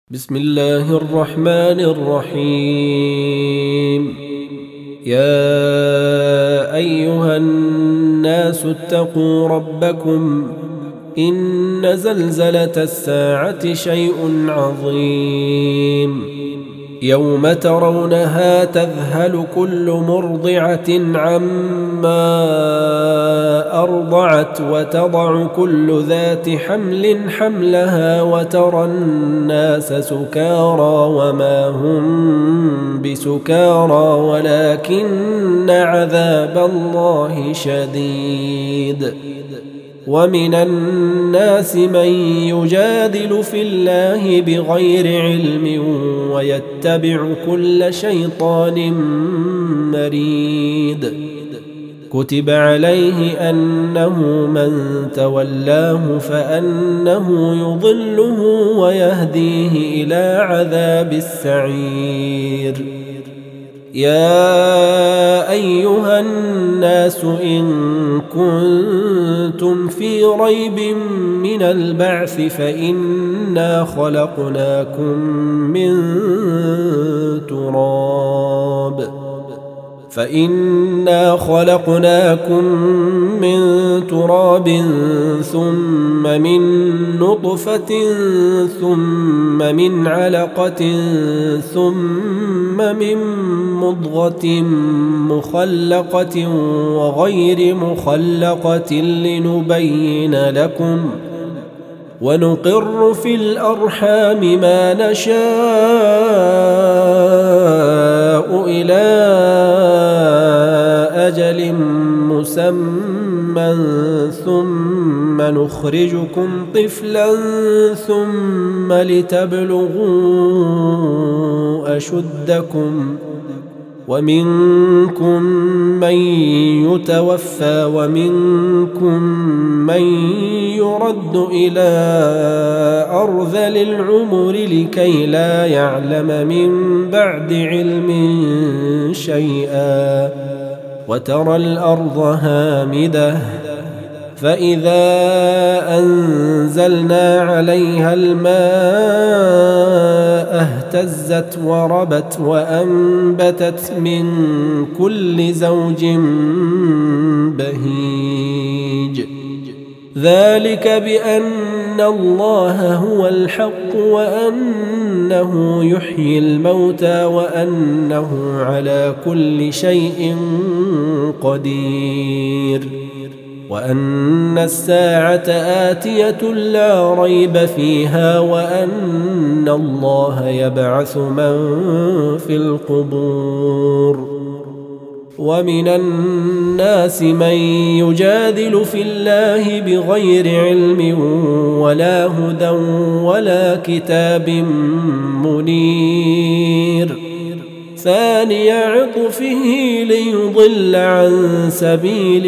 بسم الله الرحمن الرحيم. يا أيها الناس اتقوا ربكم إن زلزلة الساعة شيء عظيم يوم ترونها تذهل كل مرضعة عما أرضعت وتضع كل ذات حمل حملها وترى الناس سكارى وما هم بسكارى ولكن عذاب الله شديد. ومن الناس من يجادل في الله بغير علم ويتبع كل شيطان مريد. كتب عليه أنه من تولاه فأنه يضله ويهديه إلى عذاب السعير. يا أيها الناس إن كنتم في ريب من البعث فإنا خلقناكم من تراب ثم من نطفة ثم من علقة ثم من مضغة مخلقة وغير مخلقة لنبين لكم ونقر في الأرحام ما نشاء إلى أجل مسمى ثم نخرجكم طفلا ثم لتبلغوا أشدكم ومنكم من يتوفى ومنكم من يرد إلى أرذل العمر لكي لا يعلم من بعد علم شيئا. وترى الأرض هامدة فإذا أنزلنا عليها الماء اهتزت وربت وأنبتت من كل زوج بهيج. ذلك بأن الله هو الحق وأنه يحيي الموتى وأنه على كل شيء قدير وأن الساعة آتية لا ريب فيها وأن الله يبعث من في القبور. ومن الناس من يجادل في الله بغير علم ولا هدى ولا كتاب منير. ثاني عطفه ليضل عن سبيل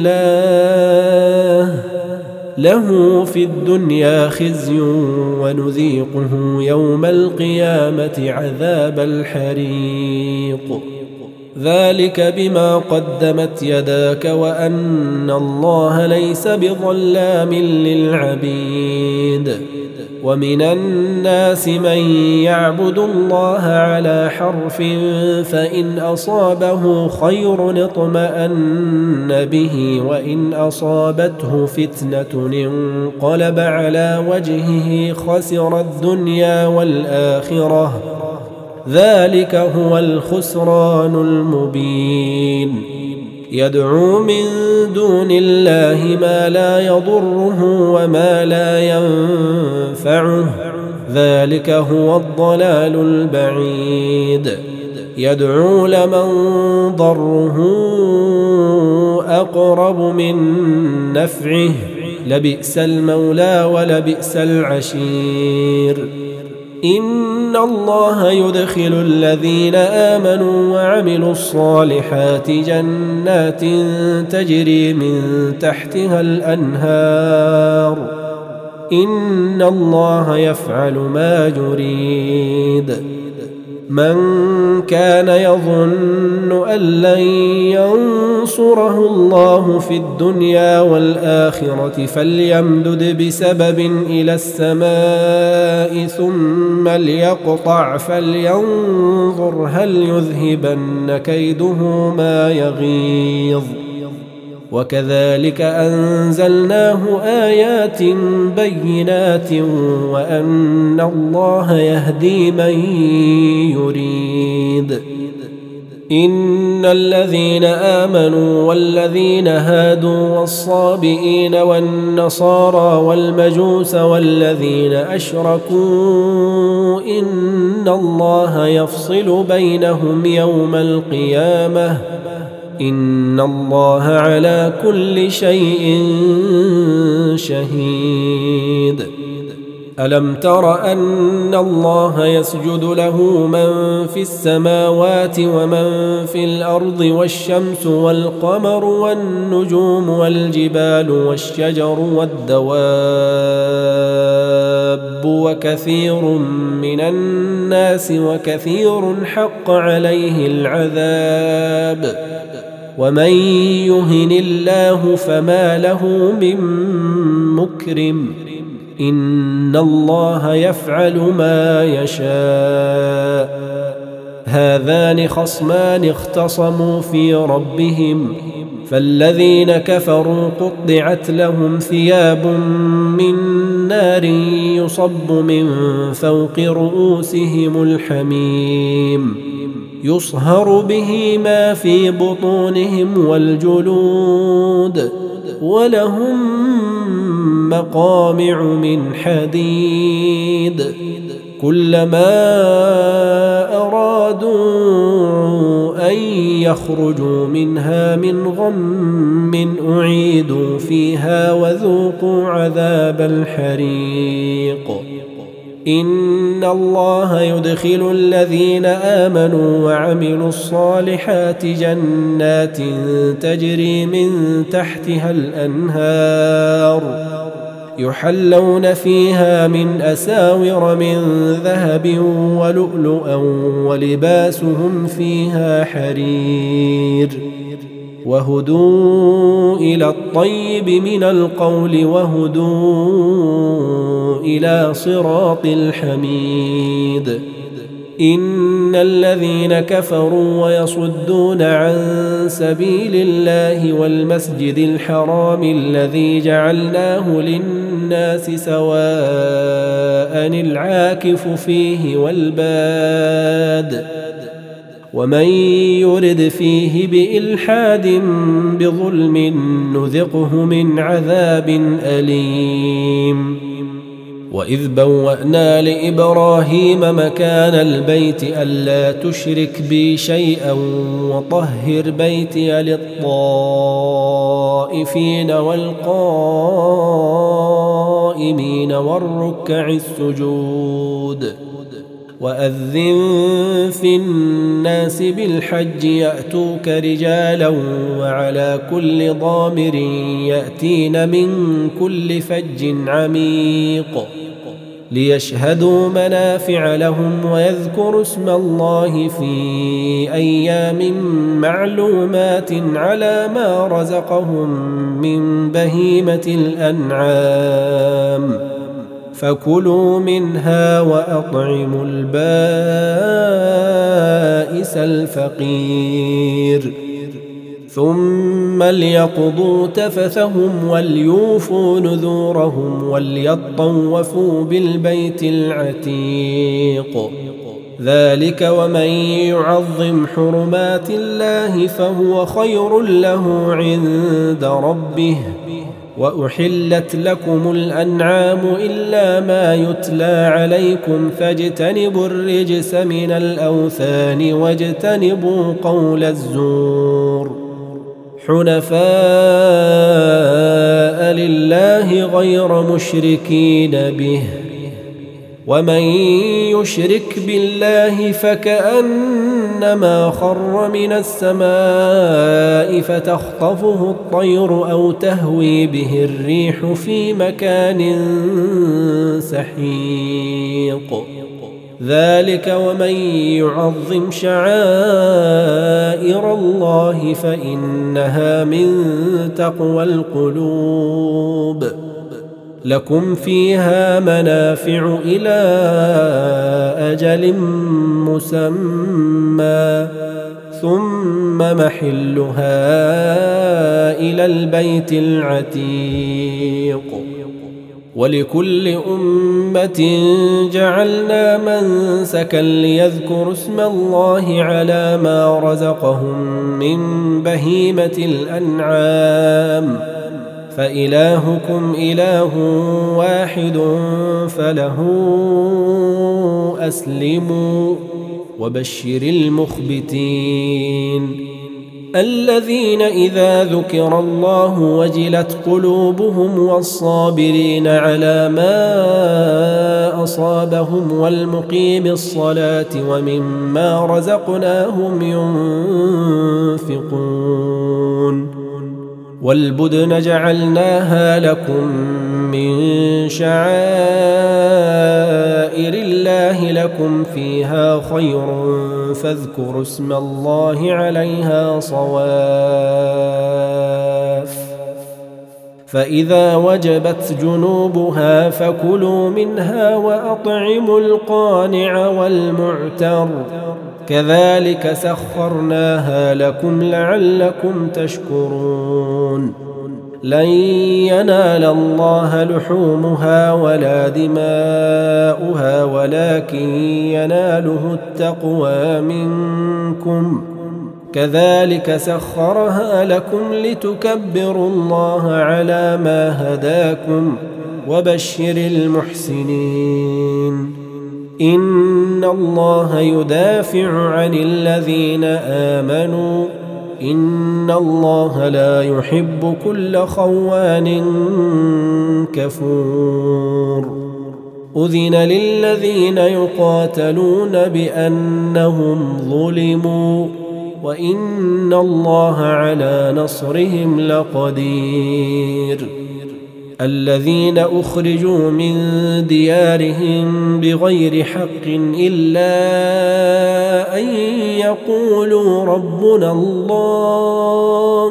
الله له في الدنيا خزي ونذيقه يوم القيامة عذاب الحريق. ذلك بما قدمت يداك وأن الله ليس بظلام للعبيد. ومن الناس من يعبد الله على حرف فإن أصابه خير اطمأن به وإن أصابته فتنة انقلب على وجهه خسر الدنيا والآخرة. ذلك هو الخسران المبين. يدعو من دون الله ما لا يضره وما لا ينفعه ذلك هو الضلال البعيد. يدعو لمن ضره أقرب من نفعه لبئس المولى ولبئس العشير. إن الله يدخل الذين آمنوا وعملوا الصالحات جنات تجري من تحتها الأنهار. إن الله يفعل ما يريد. من كان يظن أن لن ينصره الله في الدنيا والآخرة فليمدد بسبب إلى السماء ثم ليقطع فلينظر هل يذهبن كيده ما يغيظ. وكذلك أنزلناه آيات بينات وأن الله يهدي من يريد. إن الذين آمنوا والذين هادوا والصابئين والنصارى والمجوس والذين أشركوا إن الله يفصل بينهم يوم القيامة إن الله على كل شيء شهيد. ألم تر أن الله يسجد له من في السماوات ومن في الأرض والشمس والقمر والنجوم والجبال والشجر والدواب وكثير من الناس وكثير حق عليه العذاب ومن يهن الله فما له من مكرم إن الله يفعل ما يشاء. هذان خصمان اختصموا في ربهم فالذين كفروا قطعت لهم ثياب من نار يصب من فوق رؤوسهم الحميم يصهر به ما في بطونهم والجلود ولهم مقامع من حديد كلما أرادوا أن يخرجوا منها من غم أعيدوا فيها وذوقوا عذاب الحريق. إن الله يدخل الذين آمنوا وعملوا الصالحات جنات تجري من تحتها الأنهار يحلون فيها من أساور من ذهب ولؤلؤا ولباسهم فيها حرير وهدوا إلى الطيب من القول وهدوا إلى صراط الحميد. إن الذين كفروا ويصدون عن سبيل الله والمسجد الحرام الذي جعلناه للناس سواء العاكف فيه والباد ومن يرد فيه بإلحاد بظلم نذقه من عذاب أليم. وإذ بوأنا لإبراهيم مكان البيت ألا تشرك بي شيئا وطهر بيتي للطائفين والقائمين والركع السجود. وأذن في الناس بالحج يأتوك رجالا وعلى كل ضامر يأتين من كل فج عميق ليشهدوا منافع لهم ويذكروا اسم الله في أيام معلومات على ما رزقهم من بهيمة الأنعام فكلوا منها وأطعموا البائس الفقير ثم ليقضوا تفثهم وليوفوا نذورهم وليطوفوا بالبيت العتيق. ذلك ومن يعظم حرمات الله فهو خير له عند ربه. وأحلت لكم الأنعام إلا ما يتلى عليكم فاجتنبوا الرجس من الأوثان واجتنبوا قول الزور حنفاء لله غير مشركين به. ومن يشرك بالله فكأنما خر من السماء فتخطفه الطير أو تهوي به الريح في مكان سحيق. ذلك ومن يعظم شعائر الله فإنها من تقوى القلوب. لكم فيها منافع إلى أجل مسمى ثم محلها إلى البيت العتيق. ولكل أمة جعلنا منسكا ليذكروا اسم الله على ما رزقهم من بهيمة الأنعام فإلهكم إله واحد فله أسلموا وبشر المخبتين الذين إذا ذكر الله وجلت قلوبهم والصابرين على ما أصابهم والمقيم الصلاة ومما رزقناهم ينفقون. والبدن جعلناها لكم من شعائر الله لكم فيها خير فاذكروا اسم الله عليها صواف. فإذا وجبت جنوبها فكلوا منها وأطعموا القانع والمعتر كذلك سخرناها لكم لعلكم تشكرون. لن ينال الله لحومها ولا دماؤها ولكن يناله التقوى منكم كذلك سخرها لكم لتكبروا الله على ما هداكم وبشر المحسنين. إن الله يدافع عن الذين آمنوا إن الله لا يحب كل خوان كفور. أذن للذين يقاتلون بأنهم ظلموا وإن الله على نصرهم لقدير. الذين أخرجوا من ديارهم بغير حق إلا أن يقولوا ربنا الله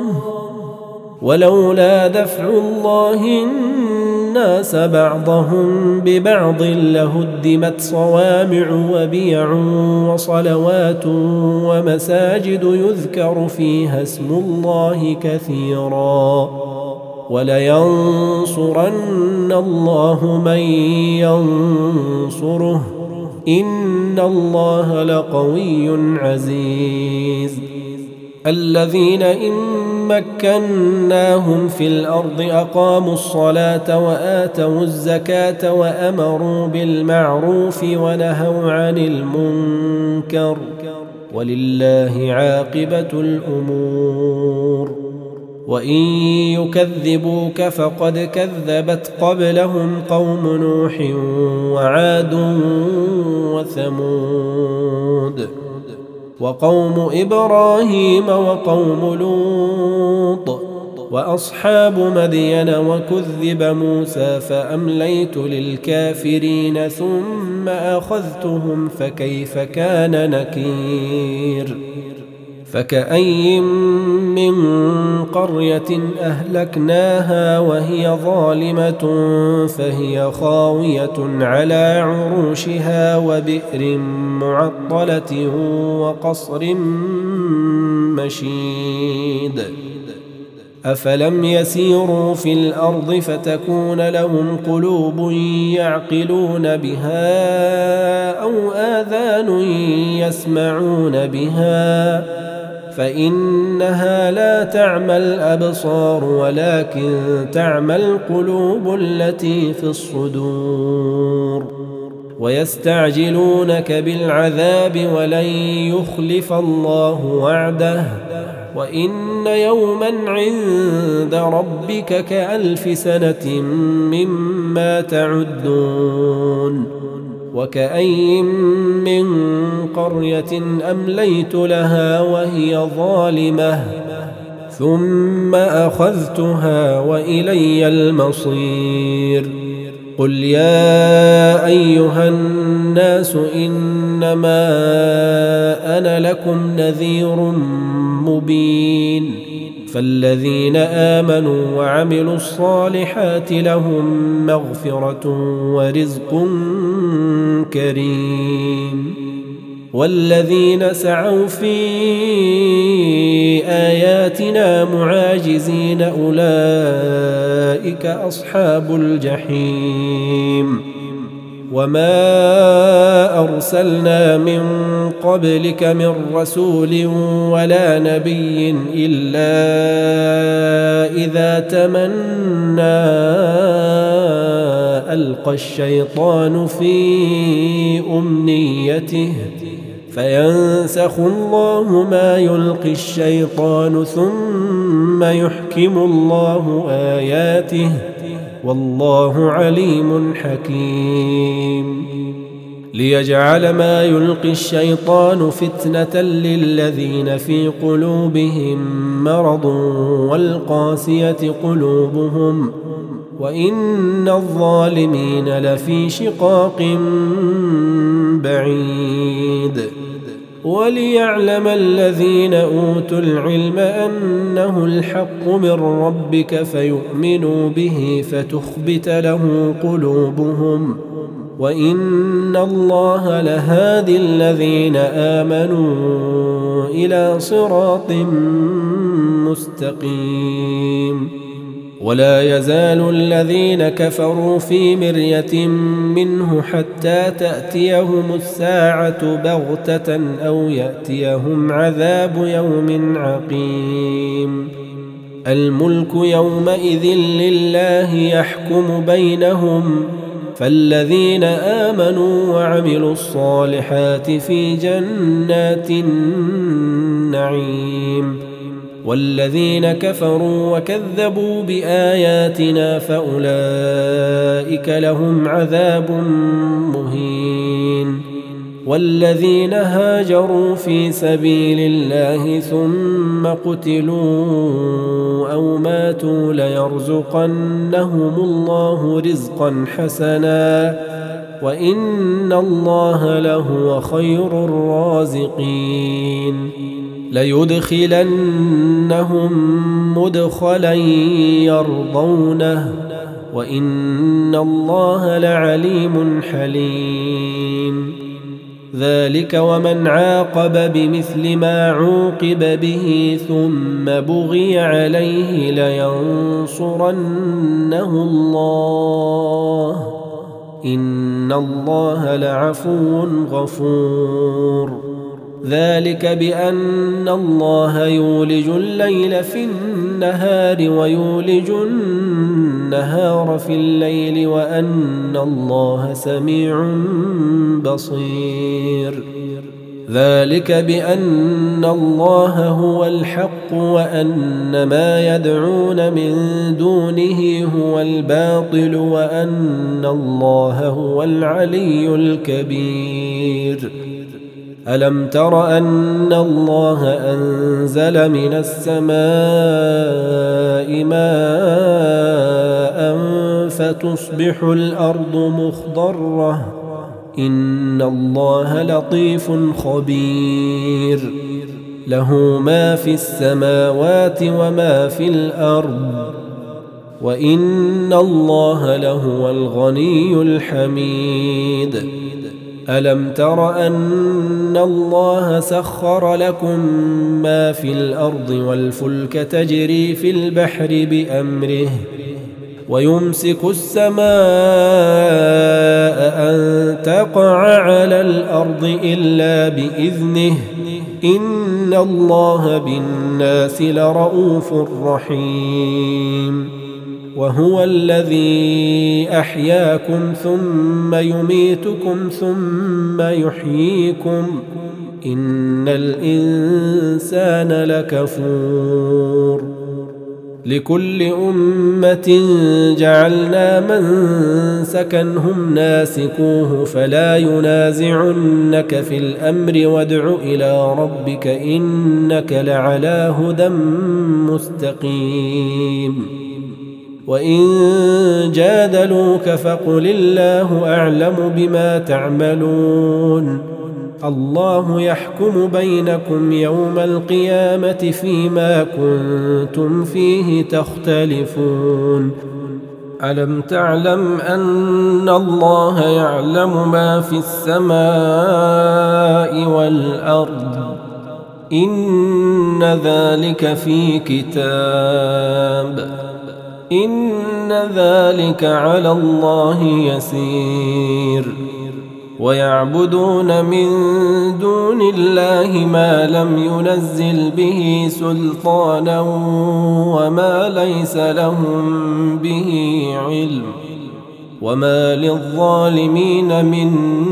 ولولا دفع الله الناس بعضهم ببعض لهدمت صوامع وبيع وصلوات ومساجد يذكر فيها اسم الله كثيرا ولينصرن الله من ينصره إن الله لقوي عزيز. الذين إن مكناهم في الأرض أقاموا الصلاة وآتوا الزكاة وأمروا بالمعروف ونهوا عن المنكر ولله عاقبة الأمور. وإن يكذبوك فقد كذبت قبلهم قوم نوح وعاد وثمود وقوم إبراهيم وقوم لوط وأصحاب مدين وكذب موسى فأمليت للكافرين ثم أخذتهم فكيف كان نكير. فكأي من قرية أهلكناها وهي ظالمة فهي خاوية على عروشها وبئر معطلة وقصر مشيد. أفلم يسيروا في الأرض فتكون لهم قلوب يعقلون بها أو آذان يسمعون بها فإنها لا تعمى الأبصار ولكن تعمى القلوب التي في الصدور. ويستعجلونك بالعذاب ولن يخلف الله وعده وإن يوما عند ربك كألف سنة مما تعدون. وكأي من قرية أمليت لها وهي ظالمة ثم أخذتها وإلي المصير. قل يا أيها الناس إنما أنا لكم نذير مبين فالذين آمنوا وعملوا الصالحات لهم مغفرة ورزق كريم والذين سعوا في آياتنا معاجزين أولئك أصحاب الجحيم وما أرسلنا من قبلك من رسول ولا نبي إلا إذا تمنى ألقى الشيطان في أمنيته فينسخ الله ما يلقي الشيطان ثم يحكم الله آياته والله عليم حكيم ليجعل ما يلقي الشيطان فتنة للذين في قلوبهم مرض والقاسية قلوبهم وإن الظالمين لفي شقاق بعيد وليعلم الذين أوتوا العلم أنه الحق من ربك فيؤمنوا به فتخبت له قلوبهم وإن الله لهادي الذين آمنوا إلى صراط مستقيم ولا يزال الذين كفروا في مرية منه حتى تأتيهم الساعة بغتة أو يأتيهم عذاب يوم عقيم الملك يومئذ لله يحكم بينهم فالذين آمنوا وعملوا الصالحات في جنات النعيم والذين كفروا وكذبوا بآياتنا فأولئك لهم عذاب مهين والذين هاجروا في سبيل الله ثم قتلوا أو ماتوا ليرزقنهم الله رزقا حسنا وإن الله لهو خير الرازقين ليدخلنهم مدخلا يرضونه وإن الله لعليم حليم ذلك ومن عاقب بمثل ما عوقب به ثم بغي عليه لينصرنه الله إن الله لعفو غفور ذلك بأن الله يولج الليل في النهار ويولج النهار في الليل وأن الله سميع بصير ذلك بأن الله هو الحق وأن ما يدعون من دونه هو الباطل وأن الله هو العلي الكبير ألم تر أن الله أنزل من السماء ماء فتصبح الأرض مخضرة إن الله لطيف خبير له ما في السماوات وما في الأرض وإن الله لهو الغني الحميد ألم تر أن الله سخر لكم ما في الأرض والفلك تجري في البحر بأمره ويمسك السماء أن تقع على الأرض إلا بإذنه إن الله بالناس لرؤوف رحيم وهو الذي أحياكم ثم يميتكم ثم يحييكم إن الإنسان لكفور لكل أمة جعلنا منسكا هم ناسكوه فلا ينازعنك في الأمر وادع إلى ربك إنك لعلى هدى مستقيم وإن جادلوك فقل الله أعلم بما تعملون الله يحكم بينكم يوم القيامة فيما كنتم فيه تختلفون ألم تعلم أن الله يعلم ما في السماء والأرض إن ذلك في كتاب إن ذلك على الله يسير ويعبدون من دون الله ما لم ينزل به سلطانا وما ليس لهم به علم وما للظالمين من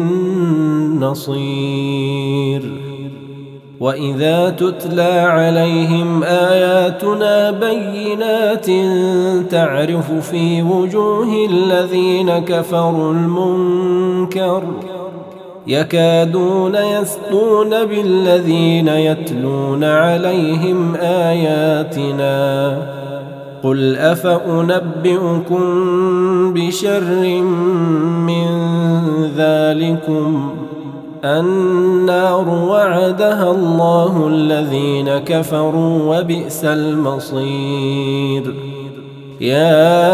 نصير وإذا تتلى عليهم آياتنا بينات تعرف في وجوه الذين كفروا المنكر يكادون يسطون بالذين يتلون عليهم آياتنا قل أفأنبئكم بشر من ذلكم النار وعدها الله الذين كفروا وبئس المصير يا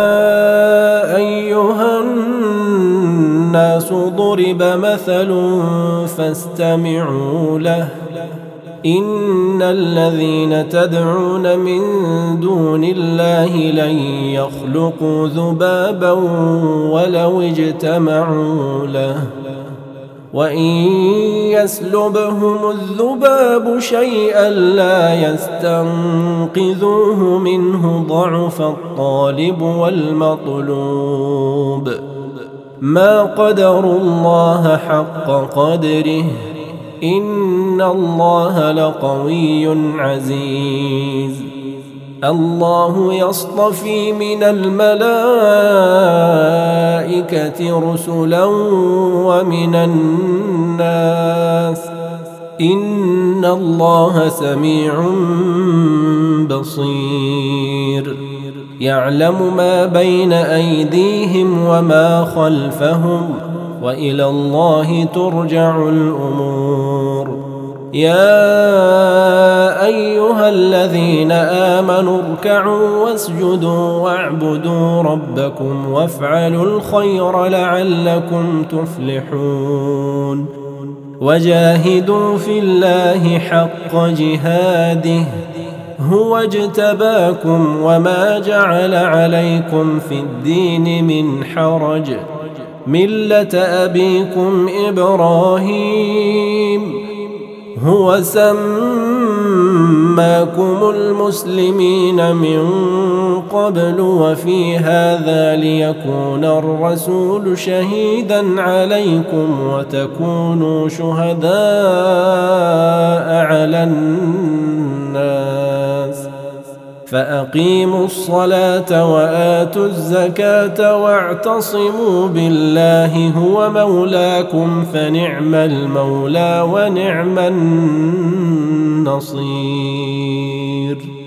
أيها الناس ضرب مثل فاستمعوا له إن الذين تدعون من دون الله لن يخلقوا ذبابا ولو اجتمعوا له وإن يسلبهم الذباب شيئا لا يستنقذوه منه ضعف الطالب والمطلوب ما قدروا الله حق قدره إن الله لقوي عزيز الله يصطفي من الملائكة رسلا ومن الناس إن الله سميع بصير يعلم ما بين أيديهم وما خلفهم وإلى الله ترجع الأمور يا أيها الذين آمنوا اركعوا واسجدوا واعبدوا ربكم وافعلوا الخير لعلكم تفلحون وجاهدوا في الله حق جهاده هو اجتباكم وما جعل عليكم في الدين من حرج ملة أبيكم إبراهيم هو سماكم المسلمين من قبل وفي هذا ليكون الرسول شهيدا عليكم وتكونوا شهداء على الناس فأقيموا الصلاة وآتوا الزكاة واعتصموا بالله هو مولاكم فنعم المولى ونعم النصير.